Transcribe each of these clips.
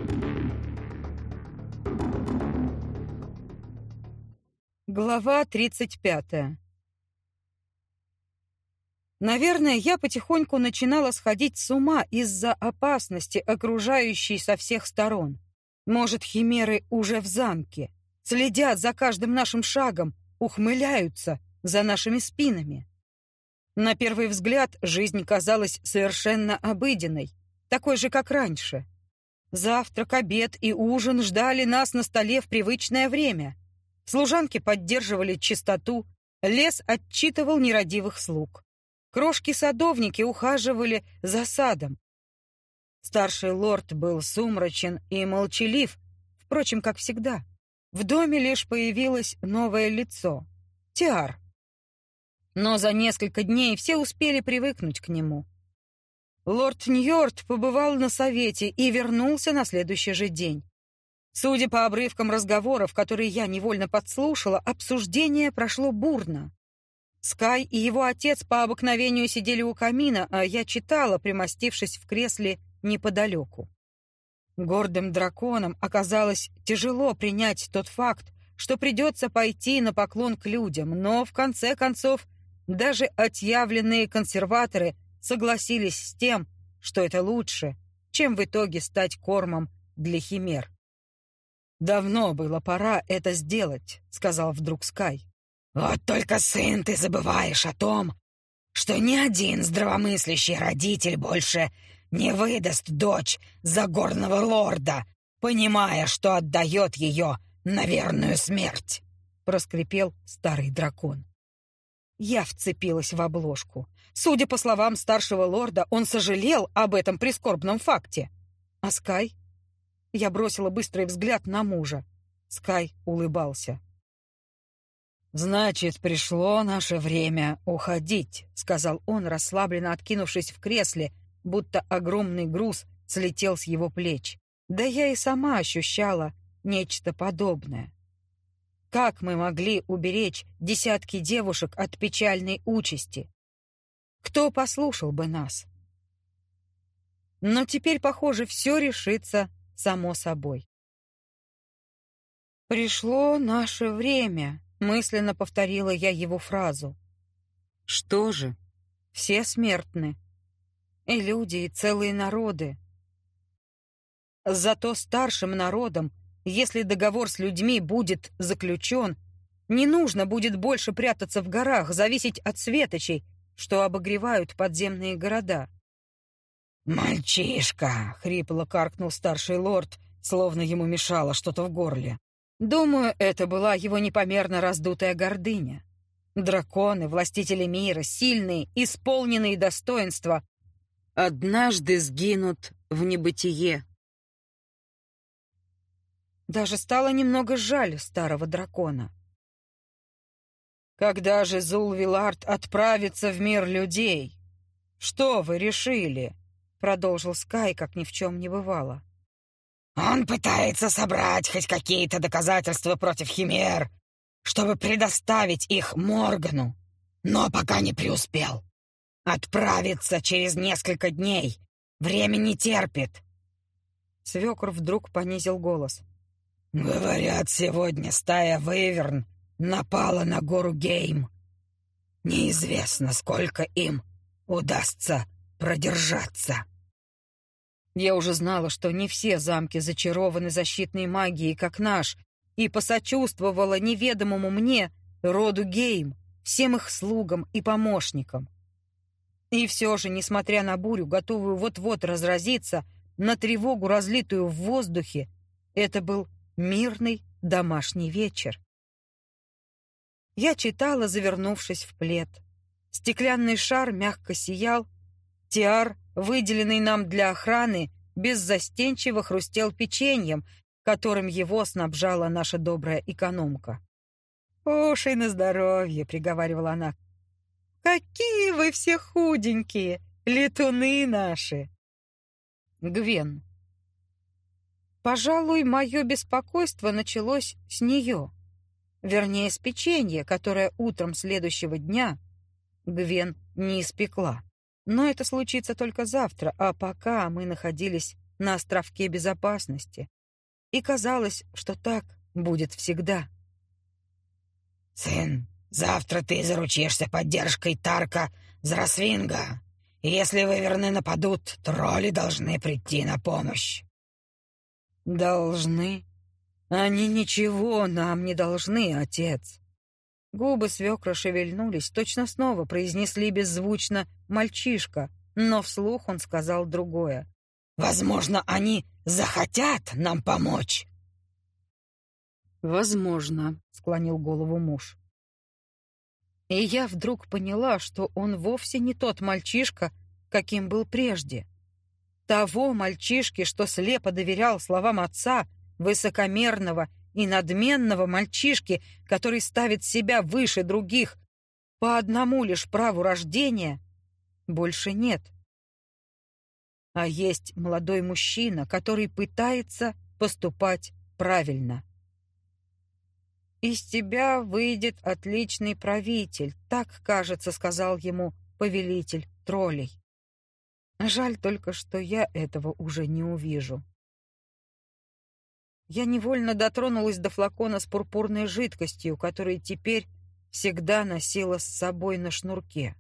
Глава 35. Наверное, я потихоньку начинала сходить с ума из-за опасности, окружающей со всех сторон. Может, химеры уже в замке, следят за каждым нашим шагом, ухмыляются за нашими спинами. На первый взгляд жизнь казалась совершенно обыденной, такой же, как раньше. Завтрак, обед и ужин ждали нас на столе в привычное время. Служанки поддерживали чистоту, лес отчитывал нерадивых слуг. Крошки-садовники ухаживали за садом. Старший лорд был сумрачен и молчалив, впрочем, как всегда. В доме лишь появилось новое лицо — Тиар. Но за несколько дней все успели привыкнуть к нему. Лорд Ньорд побывал на совете и вернулся на следующий же день. Судя по обрывкам разговоров, которые я невольно подслушала, обсуждение прошло бурно. Скай и его отец по обыкновению сидели у камина, а я читала, примостившись в кресле неподалеку. Гордым драконам оказалось тяжело принять тот факт, что придется пойти на поклон к людям, но, в конце концов, даже отъявленные консерваторы согласились с тем, что это лучше, чем в итоге стать кормом для химер. «Давно было пора это сделать», — сказал вдруг Скай. «Вот только, сын, ты забываешь о том, что ни один здравомыслящий родитель больше не выдаст дочь за горного лорда, понимая, что отдает ее на верную смерть», — проскрипел старый дракон. Я вцепилась в обложку. Судя по словам старшего лорда, он сожалел об этом прискорбном факте. А Скай? Я бросила быстрый взгляд на мужа. Скай улыбался. «Значит, пришло наше время уходить», — сказал он, расслабленно откинувшись в кресле, будто огромный груз слетел с его плеч. Да я и сама ощущала нечто подобное. Как мы могли уберечь десятки девушек от печальной участи? Кто послушал бы нас? Но теперь, похоже, все решится само собой. «Пришло наше время», — мысленно повторила я его фразу. Что же? Все смертны. И люди, и целые народы. Зато старшим народам, если договор с людьми будет заключен, не нужно будет больше прятаться в горах, зависеть от светочей, что обогревают подземные города. «Мальчишка!» — хрипло каркнул старший лорд, словно ему мешало что-то в горле. Думаю, это была его непомерно раздутая гордыня. Драконы, властители мира, сильные, исполненные достоинства, однажды сгинут в небытие. Даже стало немного жаль старого дракона. «Когда же Зулвилард отправится в мир людей? Что вы решили?» — продолжил Скай, как ни в чем не бывало. «Он пытается собрать хоть какие-то доказательства против химер, чтобы предоставить их Моргану, но пока не преуспел. Отправится через несколько дней. Время не терпит». Свекор вдруг понизил голос. «Говорят, сегодня стая выверн напала на гору Гейм. Неизвестно, сколько им удастся продержаться». Я уже знала, что не все замки зачарованы защитной магией, как наш, и посочувствовала неведомому мне роду Гейм, всем их слугам и помощникам. И все же, несмотря на бурю, готовую вот-вот разразиться, на тревогу, разлитую в воздухе, это был мирный домашний вечер. Я читала, завернувшись в плед. Стеклянный шар мягко сиял. Тиар, выделенный нам для охраны, беззастенчиво хрустел печеньем, которым его снабжала наша добрая экономка. «Кушай на здоровье», — приговаривала она. «Какие вы все худенькие, летуны наши!» Гвен. Пожалуй, мое беспокойство началось с нее. Вернее, с печенья, которое утром следующего дня Гвен не испекла. Но это случится только завтра, а пока мы находились на островке безопасности. И казалось, что так будет всегда. «Сын, завтра ты заручишься поддержкой Тарка Зрасвинга. И если выверны нападут, тролли должны прийти на помощь». «Должны? Они ничего нам не должны, отец». Губы свекра шевельнулись, точно снова произнесли беззвучно «мальчишка», но вслух он сказал другое. «Возможно, они захотят нам помочь». «Возможно», — склонил голову муж. И я вдруг поняла, что он вовсе не тот мальчишка, каким был прежде. Того мальчишки, что слепо доверял словам отца, высокомерного и надменного мальчишки, который ставит себя выше других по одному лишь праву рождения, больше нет. А есть молодой мужчина, который пытается поступать правильно. «Из тебя выйдет отличный правитель», — так, кажется, сказал ему повелитель троллей. Жаль только, что я этого уже не увижу. Я невольно дотронулась до флакона с пурпурной жидкостью, который теперь всегда носила с собой на шнурке.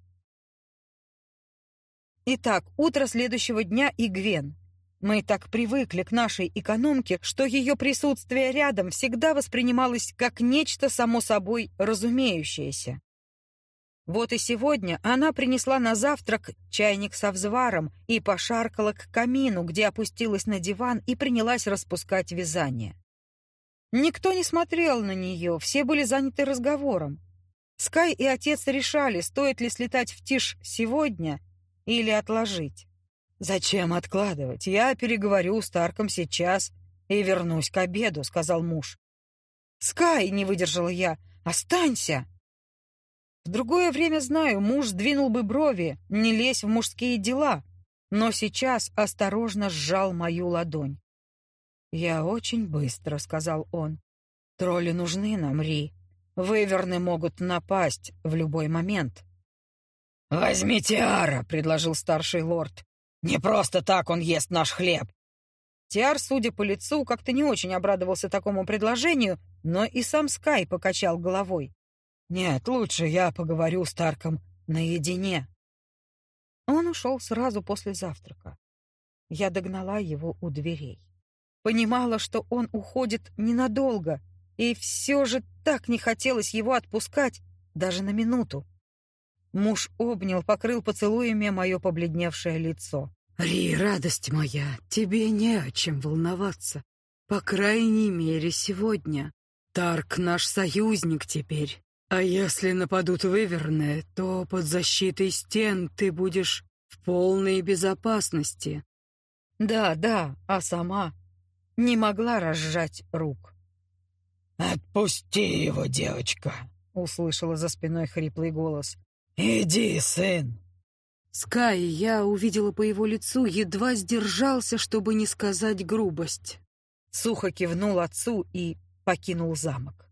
Итак, утро следующего дня и Гвен. Мы так привыкли к нашей экономке, что ее присутствие рядом всегда воспринималось как нечто само собой разумеющееся. Вот и сегодня она принесла на завтрак чайник со взваром и пошаркала к камину, где опустилась на диван и принялась распускать вязание. Никто не смотрел на нее, все были заняты разговором. Скай и отец решали, стоит ли слетать в Тиш сегодня или отложить. «Зачем откладывать? Я переговорю с Тарком сейчас и вернусь к обеду», — сказал муж. «Скай!» — не выдержала я. «Останься!» В другое время, знаю, муж сдвинул бы брови, не лезь в мужские дела, но сейчас осторожно сжал мою ладонь. «Я очень быстро», — сказал он. «Тролли нужны нам, Ри. Выверны могут напасть в любой момент». «Возьми Тиара», — предложил старший лорд. «Не просто так он ест наш хлеб». Тиар, судя по лицу, как-то не очень обрадовался такому предложению, но и сам Скай покачал головой. «Нет, лучше я поговорю с Тарком наедине». Он ушел сразу после завтрака. Я догнала его у дверей. Понимала, что он уходит ненадолго, и все же так не хотелось его отпускать даже на минуту. Муж обнял, покрыл поцелуями мое побледневшее лицо. «Ри, радость моя, тебе не о чем волноваться. По крайней мере, сегодня. Тарк наш союзник теперь. А если нападут выверны, то под защитой стен ты будешь в полной безопасности». Да, а сама не могла разжать рук. «Отпусти его, девочка», — услышала за спиной хриплый голос. «Иди, сын». Скай, я увидела по его лицу, едва сдержался, чтобы не сказать грубость. Сухо кивнул отцу и покинул замок.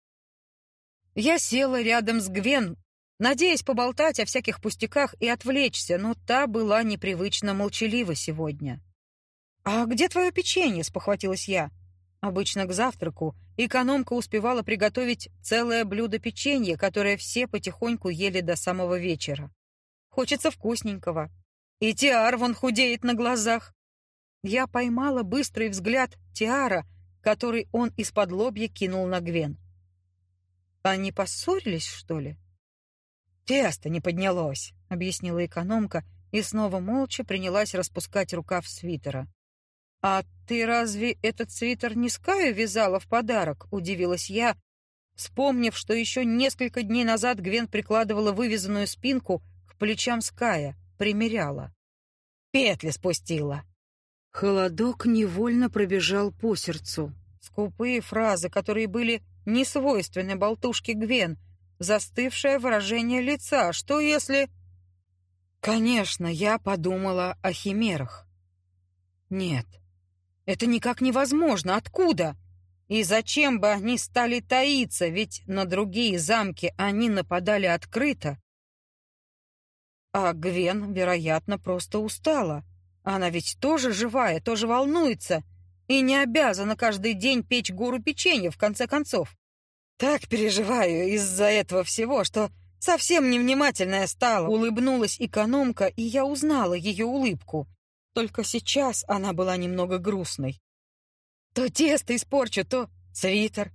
Я села рядом с Гвен, надеясь поболтать о всяких пустяках и отвлечься, но та была непривычно молчалива сегодня. «А где твое печенье?» — спохватилась я. Обычно к завтраку экономка успевала приготовить целое блюдо печенья, которое все потихоньку ели до самого вечера. Хочется вкусненького. И Тиар вон худеет на глазах. Я поймала быстрый взгляд Тиара, который он из-под-лобья кинул на Гвен. Они поссорились, что ли? «Тесто не поднялось», — объяснила экономка, и снова молча принялась распускать рукав свитера. «А ты разве этот свитер не Скаю вязала в подарок?» — удивилась я, вспомнив, что еще несколько дней назад Гвен прикладывала вывязанную спинку к плечам Ская, примеряла. «Петли спустила». Холодок невольно пробежал по сердцу. Скупые фразы, которые были не свойственны болтушке Гвен, застывшее выражение лица. Что если... Конечно, я подумала о химерах. Нет, это никак невозможно. Откуда? И зачем бы они стали таиться, ведь на другие замки они нападали открыто. А Гвен, вероятно, просто устала. Она ведь тоже живая, тоже волнуется и не обязана каждый день печь гору печенья, в конце концов. Так переживаю из-за этого всего, что совсем невнимательная стала. Улыбнулась экономка, и я узнала ее улыбку. Только сейчас она была немного грустной. То тесто испорчу, то свитер.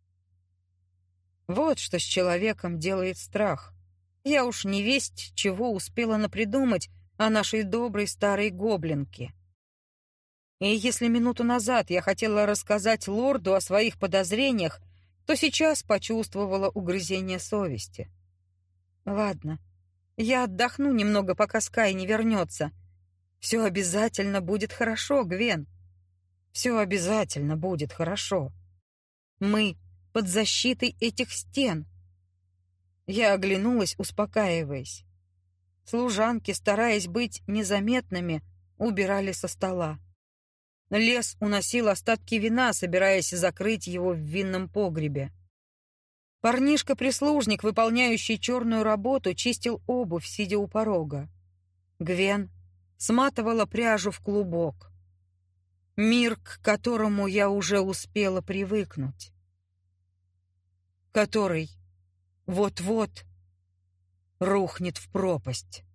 Вот что с человеком делает страх. Я уж не весть, чего успела напридумать о нашей доброй старой гоблинке. И если минуту назад я хотела рассказать лорду о своих подозрениях, то сейчас почувствовала угрызение совести. Ладно, я отдохну немного, пока Скай не вернется. Все обязательно будет хорошо, Гвен. Все обязательно будет хорошо. Мы под защитой этих стен. Я оглянулась, успокаиваясь. Служанки, стараясь быть незаметными, убирали со стола. Лес уносил остатки вина, собираясь закрыть его в винном погребе. Парнишка-прислужник, выполняющий черную работу, чистил обувь, сидя у порога. Гвен сматывала пряжу в клубок. Мир, к которому я уже успела привыкнуть. Который вот-вот рухнет в пропасть.